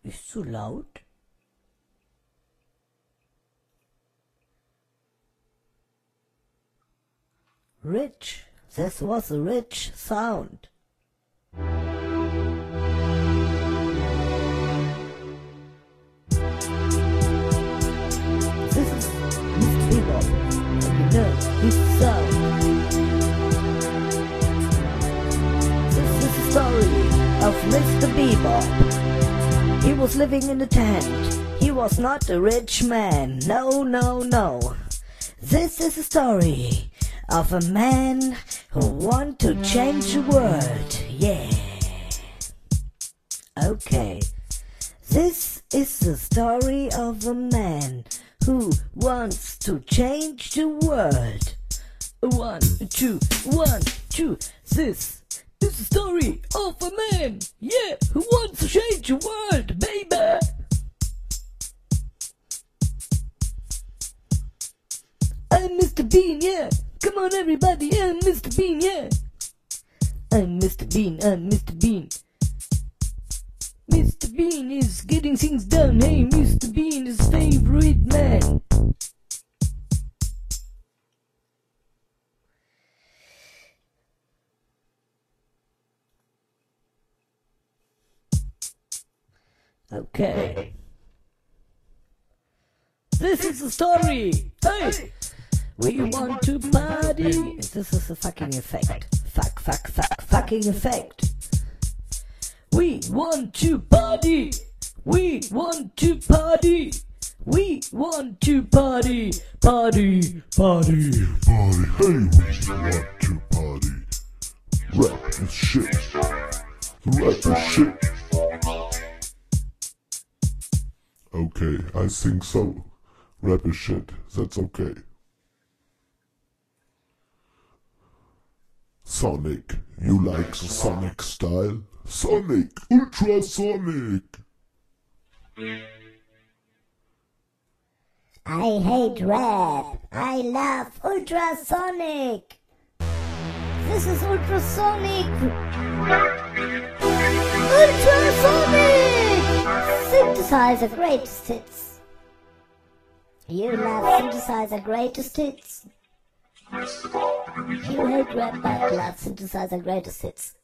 Ist zu laut? Rich. This was a rich sound. This is Mr. Bebop, and you know his sound. This is the story of Mr. Bebop. He was living in a tent. He was not a rich man. No, no, no. This is a story of a man who want to change the world. Yeah. Okay. This is the story of a man who wants to change the world. 1, 2, 1, 2. This is the story of a man, yeah, who wants to change the world, baby. I'm Mr. Bean, yeah. Come on, everybody, I'm Mr. Bean, yeah. I'm Mr. Bean, I'm Mr. Bean. Mr. Bean is getting things done. Hey, Mr. Bean is favorite man. Okay. This is the story. Hey! We want to party. This is a fucking effect. Fucking effect. We want to party. We want to party. We want to party. Party. Party. Hey, we want to party. Rap is shit. Rap is shit. Okay, I think so. Rap is shit. That's okay. Sonic, you like the Sonic style? Sonic, ultrasonic. I hate rap. I love ultrasonic. This is ultrasonic. Ultrasonic! Synthesizer greatest hits. You love synthesizer greatest hits. You hate rap but love synthesizer greatest hits.